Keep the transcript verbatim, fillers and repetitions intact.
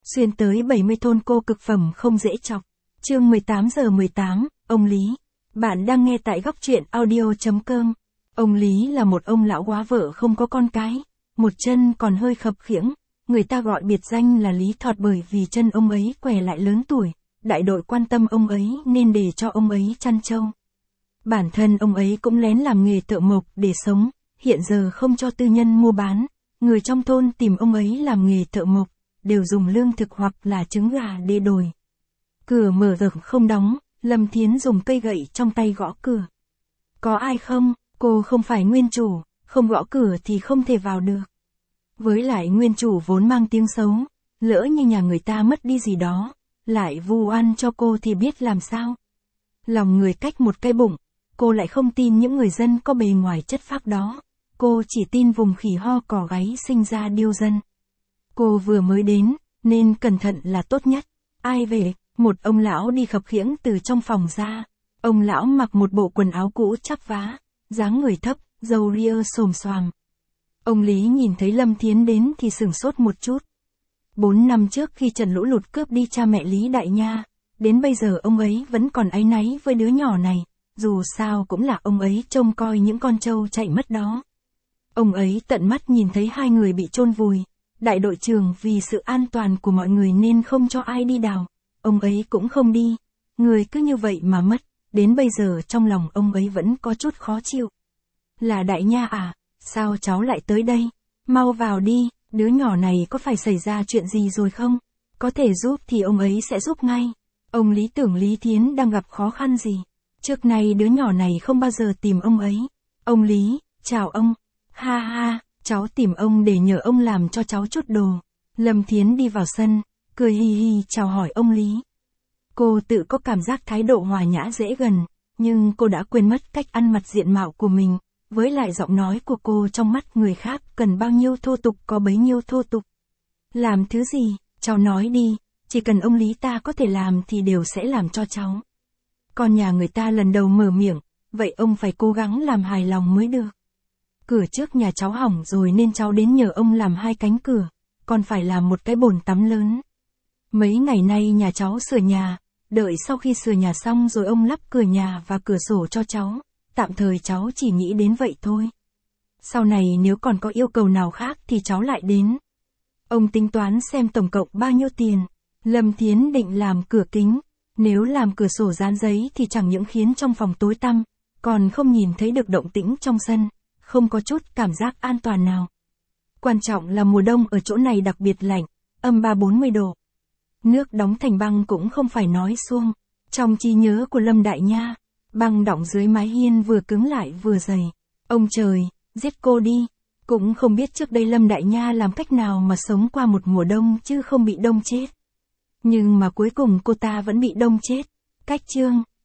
Xuyên tới bảy mươi thôn cô cực phẩm không dễ chọc. Chương mười tám giờ mười tám, ông Lý. Bạn đang nghe tại góc truyện audio chấm com. Ông Lý là một ông lão quá vợ không có con cái, một chân còn hơi khập khiễng, người ta gọi biệt danh là Lý Thọt bởi vì chân ông ấy què lại lớn tuổi, đại đội quan tâm ông ấy nên để cho ông ấy chăn trâu. Bản thân ông ấy cũng lén làm nghề thợ mộc để sống, hiện giờ không cho tư nhân mua bán, người trong thôn tìm ông ấy làm nghề thợ mộc, đều dùng lương thực hoặc là trứng gà để đổi. Cửa mở rộng không đóng, Lâm Thiến dùng cây gậy trong tay gõ cửa. Có ai không? Cô không phải nguyên chủ, không gõ cửa thì không thể vào được. Với lại nguyên chủ vốn mang tiếng xấu, lỡ như nhà người ta mất đi gì đó, lại vu oan cho cô thì biết làm sao. Lòng người cách một cái bụng, cô lại không tin những người dân có bề ngoài chất phác đó, cô chỉ tin vùng khỉ ho cỏ gáy sinh ra điêu dân. Cô vừa mới đến, nên cẩn thận là tốt nhất. Ai về? Một ông lão đi khập khiễng từ trong phòng ra. Ông lão mặc một bộ quần áo cũ chắp vá, dáng người thấp, râu ria xồm xoàm. Ông Lý nhìn thấy Lâm Thiến đến thì sửng sốt một chút. Bốn năm trước khi trận lũ lụt cướp đi cha mẹ Lý Đại Nha, đến bây giờ ông ấy vẫn còn áy náy với đứa nhỏ này, dù sao cũng là ông ấy trông coi những con trâu chạy mất đó. Ông ấy tận mắt nhìn thấy hai người bị chôn vùi, đại đội trưởng vì sự an toàn của mọi người nên không cho ai đi đào, ông ấy cũng không đi, người cứ như vậy mà mất, đến bây giờ trong lòng ông ấy vẫn có chút khó chịu. Là Đại Nha à, sao cháu lại tới đây, mau vào đi, đứa nhỏ này có phải xảy ra chuyện gì rồi không, có thể giúp thì ông ấy sẽ giúp ngay. Ông Lý tưởng Lý Thiến đang gặp khó khăn gì, trước nay đứa nhỏ này không bao giờ tìm ông ấy. Ông Lý, chào ông, ha ha, cháu tìm ông để nhờ ông làm cho cháu chút đồ. Lâm Thiến đi vào sân, cười hi hi chào hỏi ông Lý. Cô tự có cảm giác thái độ hòa nhã dễ gần, nhưng cô đã quên mất cách ăn mặc diện mạo của mình, với lại giọng nói của cô trong mắt người khác cần bao nhiêu thô tục có bấy nhiêu thô tục. Làm thứ gì, cháu nói đi, chỉ cần ông Lý ta có thể làm thì đều sẽ làm cho cháu. Còn nhà người ta lần đầu mở miệng, vậy ông phải cố gắng làm hài lòng mới được. Cửa trước nhà cháu hỏng rồi nên cháu đến nhờ ông làm hai cánh cửa, còn phải làm một cái bồn tắm lớn. Mấy ngày nay nhà cháu sửa nhà, đợi sau khi sửa nhà xong rồi ông lắp cửa nhà và cửa sổ cho cháu, tạm thời cháu chỉ nghĩ đến vậy thôi. Sau này nếu còn có yêu cầu nào khác thì cháu lại đến. Ông tính toán xem tổng cộng bao nhiêu tiền. Lâm Thiến định làm cửa kính, nếu làm cửa sổ dán giấy thì chẳng những khiến trong phòng tối tăm, còn không nhìn thấy được động tĩnh trong sân, không có chút cảm giác an toàn nào. Quan trọng là mùa đông ở chỗ này đặc biệt lạnh, âm ba bốn mươi độ. Nước đóng thành băng cũng không phải nói suông. Trong trí nhớ của Lâm Đại Nha, băng đọng dưới mái hiên vừa cứng lại vừa dày. Ông trời, giết cô đi. Cũng không biết trước đây Lâm Đại Nha làm cách nào mà sống qua một mùa đông chứ không bị đông chết. Nhưng mà cuối cùng cô ta vẫn bị đông chết. Cách chương.